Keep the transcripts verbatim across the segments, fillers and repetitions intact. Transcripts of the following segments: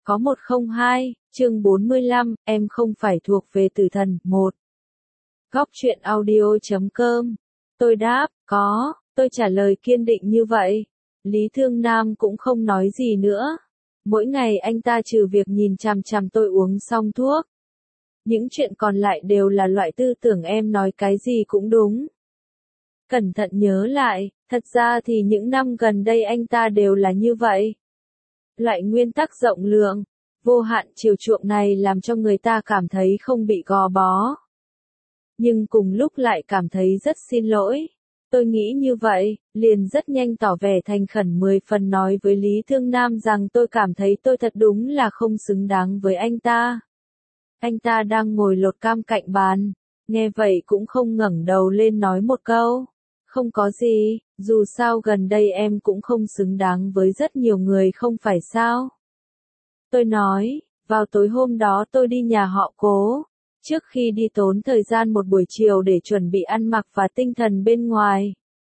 Có một không hai, chương bốn mươi lăm, em không phải thuộc về tử thần, một. Góc truyện audio chấm com. Tôi đáp, có, tôi trả lời kiên định như vậy. Lý Thương Nam cũng không nói gì nữa. Mỗi ngày anh ta trừ việc nhìn chằm chằm tôi uống xong thuốc. Những chuyện còn lại đều là loại tư tưởng em nói cái gì cũng đúng. Cẩn thận nhớ lại, thật ra thì những năm gần đây anh ta đều là như vậy. Loại nguyên tắc rộng lượng, vô hạn chiều chuộng này làm cho người ta cảm thấy không bị gò bó. Nhưng cùng lúc lại cảm thấy rất xin lỗi. Tôi nghĩ như vậy, liền rất nhanh tỏ vẻ thành khẩn mười phần nói với Lý Thương Nam rằng tôi cảm thấy tôi thật đúng là không xứng đáng với anh ta. Anh ta đang ngồi lột cam cạnh bàn, nghe vậy cũng không ngẩng đầu lên nói một câu. Không có gì, dù sao gần đây em cũng không xứng đáng với rất nhiều người không phải sao? Tôi nói, vào tối hôm đó tôi đi nhà họ Cố, trước khi đi tốn thời gian một buổi chiều để chuẩn bị ăn mặc và tinh thần bên ngoài.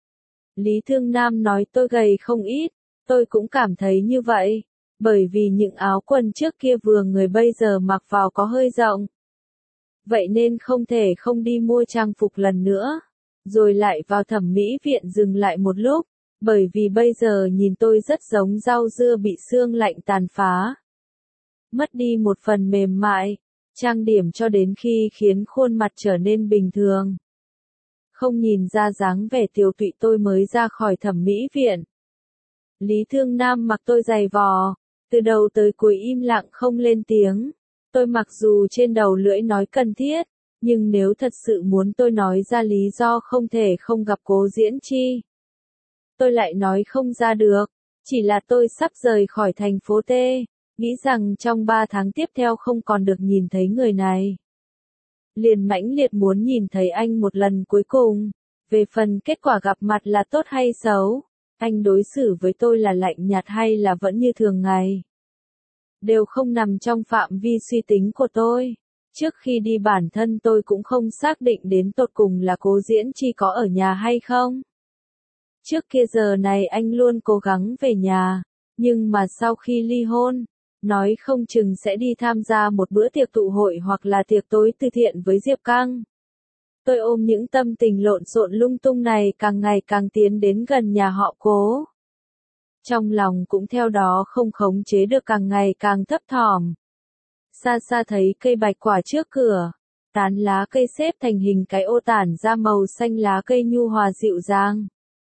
Lý Thương Nam nói tôi gầy không ít, tôi cũng cảm thấy như vậy, bởi vì những áo quần trước kia vừa người bây giờ mặc vào có hơi rộng. Vậy nên không thể không đi mua trang phục lần nữa. Rồi lại vào thẩm mỹ viện dừng lại một lúc, bởi vì bây giờ nhìn tôi rất giống rau dưa bị sương lạnh tàn phá. Mất đi một phần mềm mại, trang điểm cho đến khi khiến khuôn mặt trở nên bình thường. Không nhìn ra dáng vẻ tiều tụy tôi mới ra khỏi thẩm mỹ viện. Lý Thương Nam mặc tôi giày vò, từ đầu tới cuối im lặng không lên tiếng. Tôi mặc dù trên đầu lưỡi nói cần thiết. Nhưng nếu thật sự muốn tôi nói ra lý do không thể không gặp Cố Diễn Chi, tôi lại nói không ra được, chỉ là tôi sắp rời khỏi thành phố T, nghĩ rằng trong ba tháng tiếp theo không còn được nhìn thấy người này. Liền mãnh liệt muốn nhìn thấy anh một lần cuối cùng, về phần kết quả gặp mặt là tốt hay xấu, anh đối xử với tôi là lạnh nhạt hay là vẫn như thường ngày, đều không nằm trong phạm vi suy tính của tôi. Trước khi đi bản thân tôi cũng không xác định đến tột cùng là Cố Diễn Chi có ở nhà hay không. Trước kia giờ này anh luôn cố gắng về nhà, nhưng mà sau khi ly hôn, nói không chừng sẽ đi tham gia một bữa tiệc tụ hội hoặc là tiệc tối từ thiện với Diệp Căng. Tôi ôm những tâm tình lộn xộn lung tung này càng ngày càng tiến đến gần nhà họ Cố. Trong lòng cũng theo đó không khống chế được càng ngày càng thấp thỏm. Xa xa thấy cây bạch quả trước cửa, tán lá cây xếp thành hình cái ô tản ra màu xanh lá cây nhu hòa dịu dàng.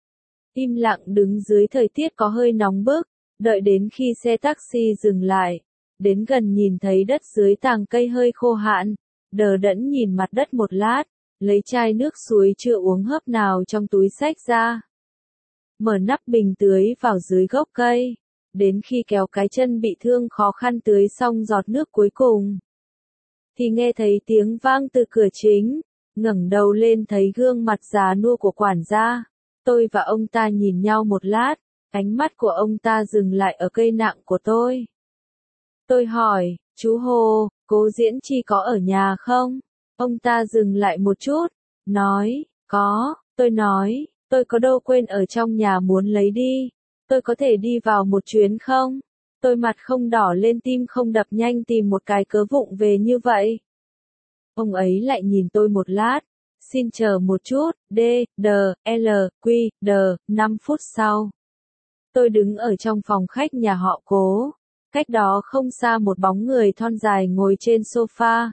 Im lặng đứng dưới thời tiết có hơi nóng bức, đợi đến khi xe taxi dừng lại, đến gần nhìn thấy đất dưới tàng cây hơi khô hạn, đờ đẫn nhìn mặt đất một lát, lấy chai nước suối chưa uống hớp nào trong túi xách ra. Mở nắp bình tưới vào dưới gốc cây. Đến khi kéo cái chân bị thương khó khăn tưới xong giọt nước cuối cùng, thì nghe thấy tiếng vang từ cửa chính, ngẩng đầu lên thấy gương mặt già nua của quản gia. Tôi và ông ta nhìn nhau một lát, ánh mắt của ông ta dừng lại ở cây nặng của tôi. Tôi hỏi, chú Hồ, Cố Diễn Chi có ở nhà không? Ông ta dừng lại một chút, nói, có. Tôi nói, tôi có đâu quên ở trong nhà muốn lấy đi. Tôi có thể đi vào một chuyến không? Tôi mặt không đỏ lên tim không đập nhanh tìm một cái cớ vụng về như vậy. Ông ấy lại nhìn tôi một lát. Xin chờ một chút, D, D, L, Q, D, năm phút sau. Tôi đứng ở trong phòng khách nhà họ Cố. Cách đó không xa một bóng người thon dài ngồi trên sofa.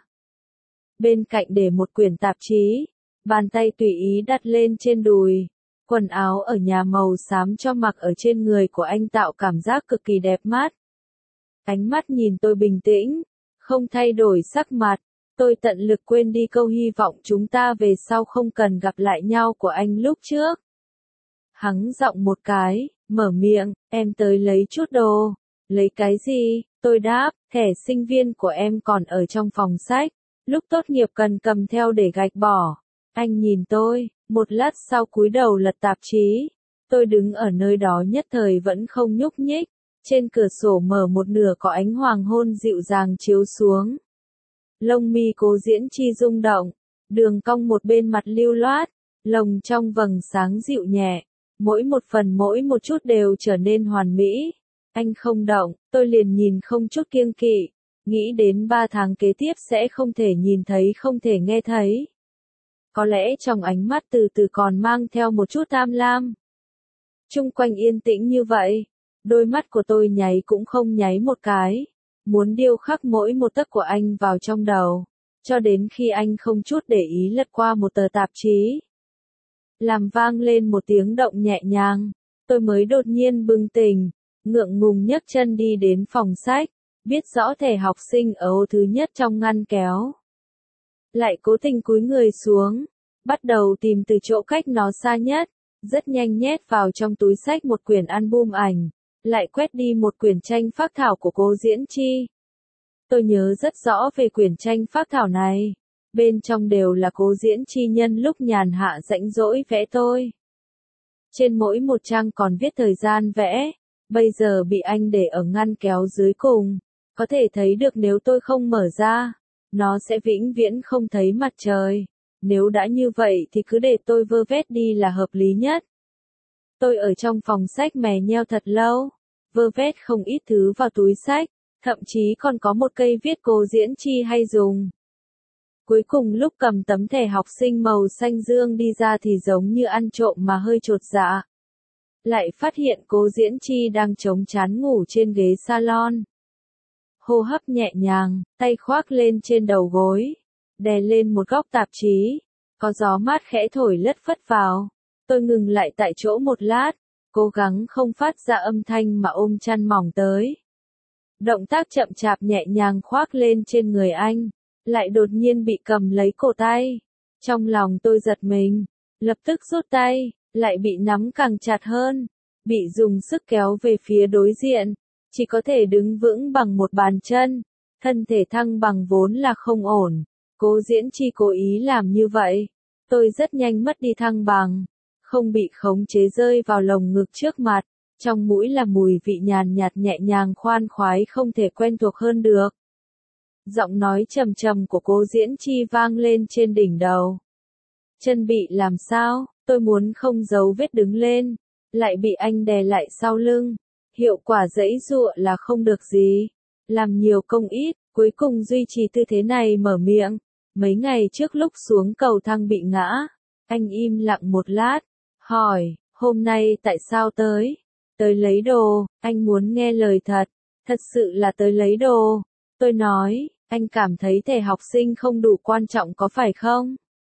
Bên cạnh để một quyển tạp chí. Bàn tay tùy ý đặt lên trên đùi. Quần áo ở nhà màu xám cho mặc ở trên người của anh tạo cảm giác cực kỳ đẹp mắt. Ánh mắt nhìn tôi bình tĩnh, không thay đổi sắc mặt. Tôi tận lực quên đi câu hy vọng chúng ta về sau không cần gặp lại nhau của anh lúc trước. Hắng giọng một cái, mở miệng, em tới lấy chút đồ. Lấy cái gì? Tôi đáp, thẻ sinh viên của em còn ở trong phòng sách. Lúc tốt nghiệp cần cầm theo để gạch bỏ. Anh nhìn tôi, một lát sau cúi đầu lật tạp chí. Tôi đứng ở nơi đó nhất thời vẫn không nhúc nhích. Trên cửa sổ mở một nửa có ánh hoàng hôn dịu dàng chiếu xuống. Lông mi Cố Diễn Chi rung động, đường cong một bên mặt lưu loát, lồng trong vầng sáng dịu nhẹ, mỗi một phần mỗi một chút đều trở nên hoàn mỹ. Anh không động, tôi liền nhìn không chút kiêng kỵ, nghĩ đến ba tháng kế tiếp sẽ không thể nhìn thấy không thể nghe thấy. Có lẽ trong ánh mắt từ từ còn mang theo một chút tham lam. Chung quanh yên tĩnh như vậy, đôi mắt của tôi nháy cũng không nháy một cái, muốn điêu khắc mỗi một tấc của anh vào trong đầu, cho đến khi anh không chút để ý lật qua một tờ tạp chí. Làm vang lên một tiếng động nhẹ nhàng, tôi mới đột nhiên bừng tỉnh, ngượng ngùng nhấc chân đi đến phòng sách, biết rõ thẻ học sinh ở ô thứ nhất trong ngăn kéo. Lại cố tình cúi người xuống, bắt đầu tìm từ chỗ cách nó xa nhất, rất nhanh nhét vào trong túi sách một quyển album ảnh, lại quét đi một quyển tranh phác thảo của Cố Diễn Chi. Tôi nhớ rất rõ về quyển tranh phác thảo này, bên trong đều là Cố Diễn Chi nhân lúc nhàn hạ rãnh rỗi vẽ tôi. Trên mỗi một trang còn viết thời gian vẽ, bây giờ bị anh để ở ngăn kéo dưới cùng, có thể thấy được nếu tôi không mở ra, nó sẽ vĩnh viễn không thấy mặt trời. Nếu đã như vậy thì cứ để tôi vơ vét đi là hợp lý nhất. Tôi ở trong phòng sách mè nheo thật lâu, vơ vét không ít thứ vào túi sách, thậm chí còn có một cây viết Cố Diễn Chi hay dùng. Cuối cùng lúc cầm tấm thẻ học sinh màu xanh dương đi ra thì giống như ăn trộm mà hơi chột dạ. Lại phát hiện Cố Diễn Chi đang chống chán ngủ trên ghế salon. Hô hấp nhẹ nhàng, tay khoác lên trên đầu gối, đè lên một góc tạp chí, có gió mát khẽ thổi lất phất vào. Tôi ngừng lại tại chỗ một lát, cố gắng không phát ra âm thanh mà ôm chăn mỏng tới. Động tác chậm chạp nhẹ nhàng khoác lên trên người anh, lại đột nhiên bị cầm lấy cổ tay. Trong lòng tôi giật mình, lập tức rút tay, lại bị nắm càng chặt hơn, bị dùng sức kéo về phía đối diện, chỉ có thể đứng vững bằng một bàn chân, thân thể thăng bằng vốn là không ổn. Cố Diễn Chi cố ý làm như vậy, tôi rất nhanh mất đi thăng bằng, không bị khống chế rơi vào lồng ngực trước mặt, trong mũi là mùi vị nhàn nhạt nhẹ nhàng khoan khoái không thể quen thuộc hơn được. Giọng nói trầm trầm của Cố Diễn Chi vang lên trên đỉnh đầu. Chân bị làm sao, tôi muốn không giấu vết đứng lên, lại bị anh đè lại sau lưng, hiệu quả giãy giụa là không được gì, làm nhiều công ít, cuối cùng duy trì tư thế này mở miệng. Mấy ngày trước lúc xuống cầu thang bị ngã, anh im lặng một lát, hỏi, hôm nay tại sao tới? Tới lấy đồ, anh muốn nghe lời thật, thật sự là tới lấy đồ. Tôi nói, anh cảm thấy thẻ học sinh không đủ quan trọng có phải không?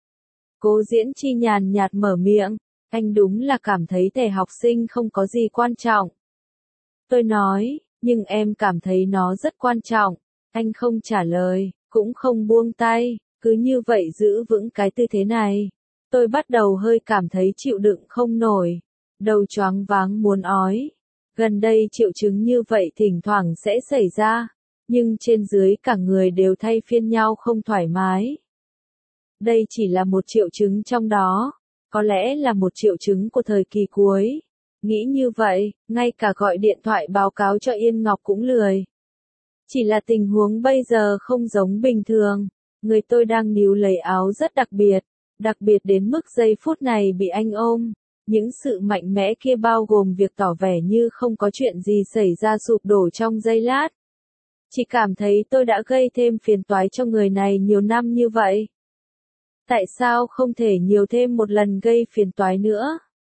Cố Diễn Chi nhàn nhạt mở miệng, anh đúng là cảm thấy thẻ học sinh không có gì quan trọng. Tôi nói, nhưng em cảm thấy nó rất quan trọng. Anh không trả lời, cũng không buông tay, cứ như vậy giữ vững cái tư thế này. Tôi bắt đầu hơi cảm thấy chịu đựng không nổi, đầu choáng váng muốn ói. Gần đây triệu chứng như vậy thỉnh thoảng sẽ xảy ra, nhưng trên dưới cả người đều thay phiên nhau không thoải mái. Đây chỉ là một triệu chứng trong đó, có lẽ là một triệu chứng của thời kỳ cuối. Nghĩ như vậy, ngay cả gọi điện thoại báo cáo cho Yên Ngọc cũng lười. Chỉ là tình huống bây giờ không giống bình thường, người tôi đang níu lấy áo rất đặc biệt, đặc biệt đến mức giây phút này bị anh ôm. Những sự mạnh mẽ kia bao gồm việc tỏ vẻ như không có chuyện gì xảy ra sụp đổ trong giây lát. Chỉ cảm thấy tôi đã gây thêm phiền toái cho người này nhiều năm như vậy. Tại sao không thể nhiều thêm một lần gây phiền toái nữa?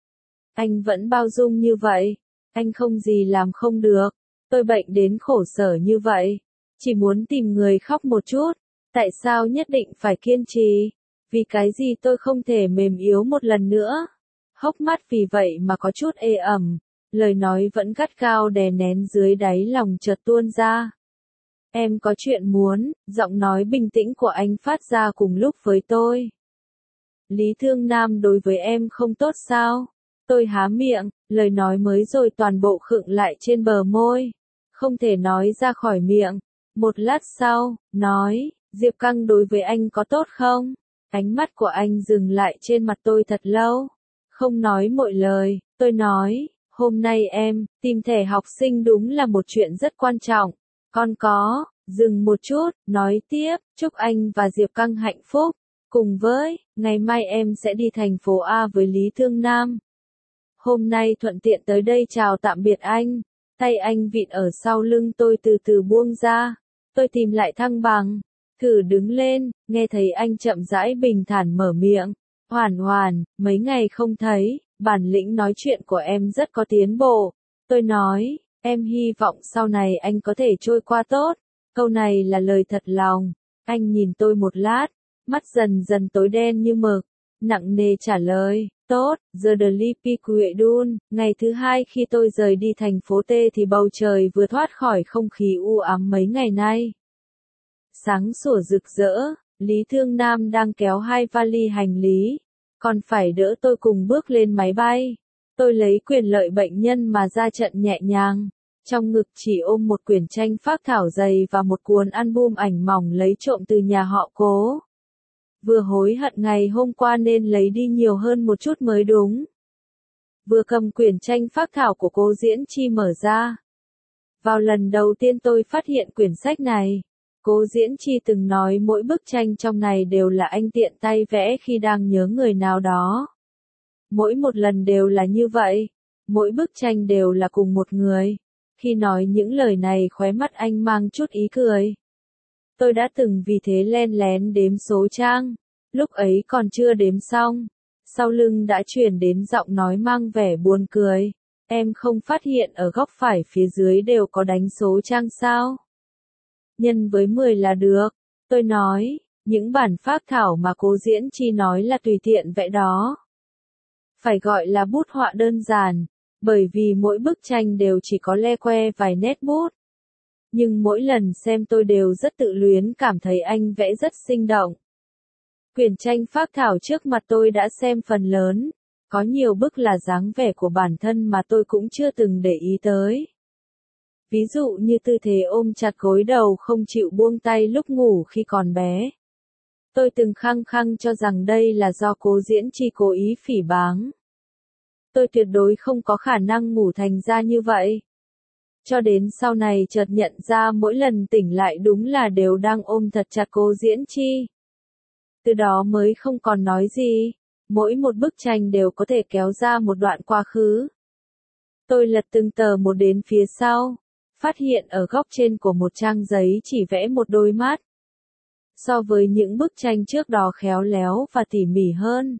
Anh vẫn bao dung như vậy, anh không gì làm không được. Tôi bệnh đến khổ sở như vậy, chỉ muốn tìm người khóc một chút. Tại sao nhất định phải kiên trì? Vì cái gì tôi không thể mềm yếu một lần nữa? Hốc mắt vì vậy mà có chút ê ẩm, lời nói vẫn gắt gao đè nén dưới đáy lòng chợt tuôn ra. Em có chuyện muốn, giọng nói bình tĩnh của anh phát ra cùng lúc với tôi. Lý Thương Nam đối với em không tốt sao? Tôi há miệng, lời nói mới rồi toàn bộ khựng lại trên bờ môi. Không thể nói ra khỏi miệng. Một lát sau, nói, Diệp Căng đối với anh có tốt không? Ánh mắt của anh dừng lại trên mặt tôi thật lâu. Không nói một lời, tôi nói, hôm nay em, tìm thẻ học sinh đúng là một chuyện rất quan trọng. Con có, dừng một chút, nói tiếp, chúc anh và Diệp Căng hạnh phúc. Cùng với, ngày mai em sẽ đi thành phố A với Lý Thương Nam. Hôm nay thuận tiện tới đây chào tạm biệt anh. Tay anh vịn ở sau lưng tôi từ từ buông ra. Tôi tìm lại thăng bằng. Thử đứng lên, nghe thấy anh chậm rãi bình thản mở miệng. Hoàn Hoàn, mấy ngày không thấy, bản lĩnh nói chuyện của em rất có tiến bộ. Tôi nói, em hy vọng sau này anh có thể trôi qua tốt. Câu này là lời thật lòng. Anh nhìn tôi một lát, mắt dần dần tối đen như mực, nặng nề trả lời, tốt, giờ The Lipi Quedun, ngày thứ hai khi tôi rời đi thành phố T thì bầu trời vừa thoát khỏi không khí u ám mấy ngày nay. Sáng sủa rực rỡ, Lý Thương Nam đang kéo hai vali hành lý, còn phải đỡ tôi cùng bước lên máy bay. Tôi lấy quyền lợi bệnh nhân mà ra trận nhẹ nhàng. Trong ngực chỉ ôm một quyển tranh phác thảo dày và một cuốn album ảnh mỏng lấy trộm từ nhà họ Cố. Vừa hối hận ngày hôm qua nên lấy đi nhiều hơn một chút mới đúng. Vừa cầm quyển tranh phác thảo của Cố Diễn Chi mở ra. Vào lần đầu tiên tôi phát hiện quyển sách này, Cố Diễn Chi từng nói mỗi bức tranh trong này đều là anh tiện tay vẽ khi đang nhớ người nào đó. Mỗi một lần đều là như vậy, mỗi bức tranh đều là cùng một người. Khi nói những lời này khóe mắt anh mang chút ý cười. Tôi đã từng vì thế len lén đếm số trang, lúc ấy còn chưa đếm xong. Sau lưng đã chuyển đến giọng nói mang vẻ buồn cười. Em không phát hiện ở góc phải phía dưới đều có đánh số trang sao? Nhân với mười là được. Tôi nói, những bản phác thảo mà Cố Diễn Chi nói là tùy tiện vẽ đó. Phải gọi là bút họa đơn giản. Bởi vì mỗi bức tranh đều chỉ có le que vài nét bút. Nhưng mỗi lần xem tôi đều rất tự luyến cảm thấy anh vẽ rất sinh động. Quyển tranh phác thảo trước mặt tôi đã xem phần lớn. Có nhiều bức là dáng vẻ của bản thân mà tôi cũng chưa từng để ý tới. Ví dụ như tư thế ôm chặt gối đầu không chịu buông tay lúc ngủ khi còn bé. Tôi từng khăng khăng cho rằng đây là do Cố Diễn Chi cố ý phỉ báng. Tôi tuyệt đối không có khả năng ngủ thành ra như vậy. Cho đến sau này chợt nhận ra mỗi lần tỉnh lại đúng là đều đang ôm thật chặt Cố Diễn Chi. Từ đó mới không còn nói gì, mỗi một bức tranh đều có thể kéo ra một đoạn quá khứ. Tôi lật từng tờ một đến phía sau, phát hiện ở góc trên của một trang giấy chỉ vẽ một đôi mắt. So với những bức tranh trước đó khéo léo và tỉ mỉ hơn.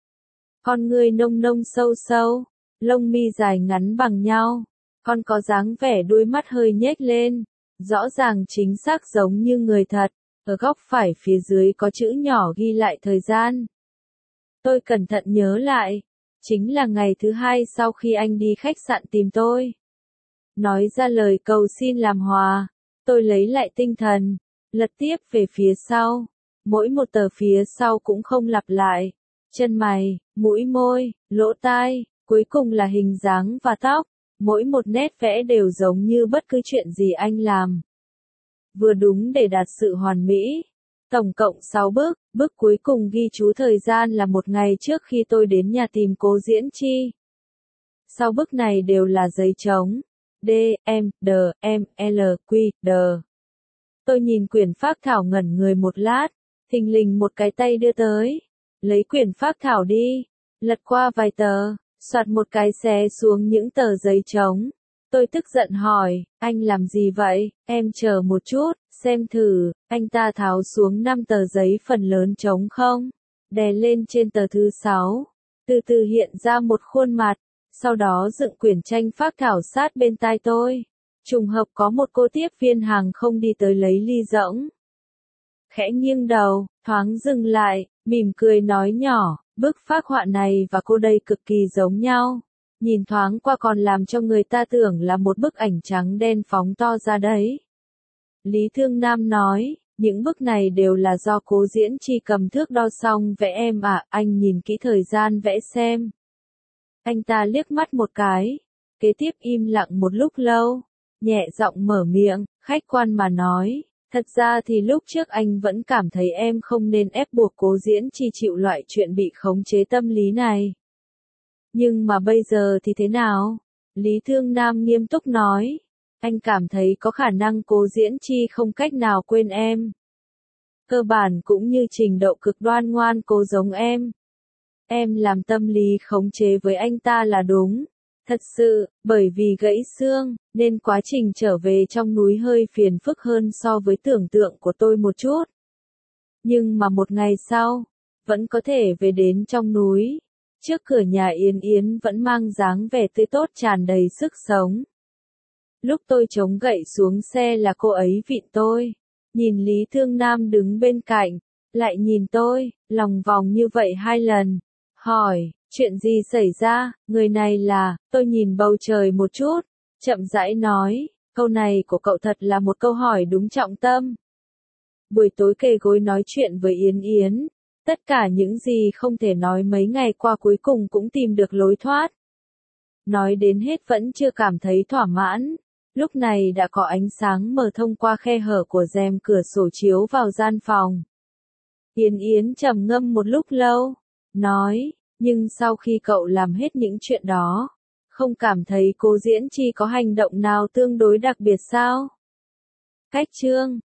Con người nông nông sâu sâu, lông mi dài ngắn bằng nhau, con có dáng vẻ đuôi mắt hơi nhếch lên, rõ ràng chính xác giống như người thật, ở góc phải phía dưới có chữ nhỏ ghi lại thời gian. Tôi cẩn thận nhớ lại, chính là ngày thứ hai sau khi anh đi khách sạn tìm tôi. Nói ra lời cầu xin làm hòa, tôi lấy lại tinh thần, lật tiếp về phía sau, mỗi một tờ phía sau cũng không lặp lại. Chân mày, mũi môi, lỗ tai, cuối cùng là hình dáng và tóc, mỗi một nét vẽ đều giống như bất cứ chuyện gì anh làm. Vừa đúng để đạt sự hoàn mỹ. Tổng cộng sáu bước, bước cuối cùng ghi chú thời gian là một ngày trước khi tôi đến nhà tìm Cố Diễn Chi. Sau bước này đều là giấy trống. D, M, D, M, L, Q, D. Tôi nhìn quyển phác thảo ngẩn người một lát, thình lình một cái tay đưa tới. Lấy quyển phác thảo đi, lật qua vài tờ, soạt một cái xé xuống những tờ giấy trống. Tôi tức giận hỏi, anh làm gì vậy, em chờ một chút, xem thử, anh ta tháo xuống năm tờ giấy phần lớn trống không, đè lên trên tờ thứ sáu, từ từ hiện ra một khuôn mặt, sau đó dựng quyển tranh phác thảo sát bên tai tôi. Trùng hợp có một cô tiếp viên hàng không đi tới lấy ly rỗng. Khẽ nghiêng đầu, thoáng dừng lại, mỉm cười nói nhỏ, bức phác họa này và cô đây cực kỳ giống nhau. Nhìn thoáng qua còn làm cho người ta tưởng là một bức ảnh trắng đen phóng to ra đấy. Lý Thương Nam nói, những bức này đều là do Cố Diễn Chi cầm thước đo xong vẽ em ạ, à, anh nhìn kỹ thời gian vẽ xem. Anh ta liếc mắt một cái, kế tiếp im lặng một lúc lâu, nhẹ giọng mở miệng, khách quan mà nói. Thật ra thì lúc trước anh vẫn cảm thấy em không nên ép buộc Cố Diễn Chi chịu loại chuyện bị khống chế tâm lý này. Nhưng mà bây giờ thì thế nào? Lý Thương Nam nghiêm túc nói. Anh cảm thấy có khả năng Cố Diễn Chi không cách nào quên em. Cơ bản cũng như trình độ cực đoan ngoan cố giống em. Em làm tâm lý khống chế với anh ta là đúng. Thật sự, bởi vì gãy xương, nên quá trình trở về trong núi hơi phiền phức hơn so với tưởng tượng của tôi một chút. Nhưng mà một ngày sau, vẫn có thể về đến trong núi. Trước cửa nhà Yến Yến vẫn mang dáng vẻ tươi tốt tràn đầy sức sống. Lúc tôi chống gậy xuống xe là cô ấy vịn tôi. Nhìn Lý Thương Nam đứng bên cạnh, lại nhìn tôi, lòng vòng như vậy hai lần. Hỏi, chuyện gì xảy ra, người này là, tôi nhìn bầu trời một chút, chậm rãi nói, câu này của cậu thật là một câu hỏi đúng trọng tâm. Buổi tối kề gối nói chuyện với Yến Yến, tất cả những gì không thể nói mấy ngày qua cuối cùng cũng tìm được lối thoát. Nói đến hết vẫn chưa cảm thấy thỏa mãn, lúc này đã có ánh sáng mở thông qua khe hở của rèm cửa sổ chiếu vào gian phòng. Yến Yến trầm ngâm một lúc lâu, nói, nhưng sau khi cậu làm hết những chuyện đó, không cảm thấy Cố Diễn Chi có hành động nào tương đối đặc biệt sao? Cách chương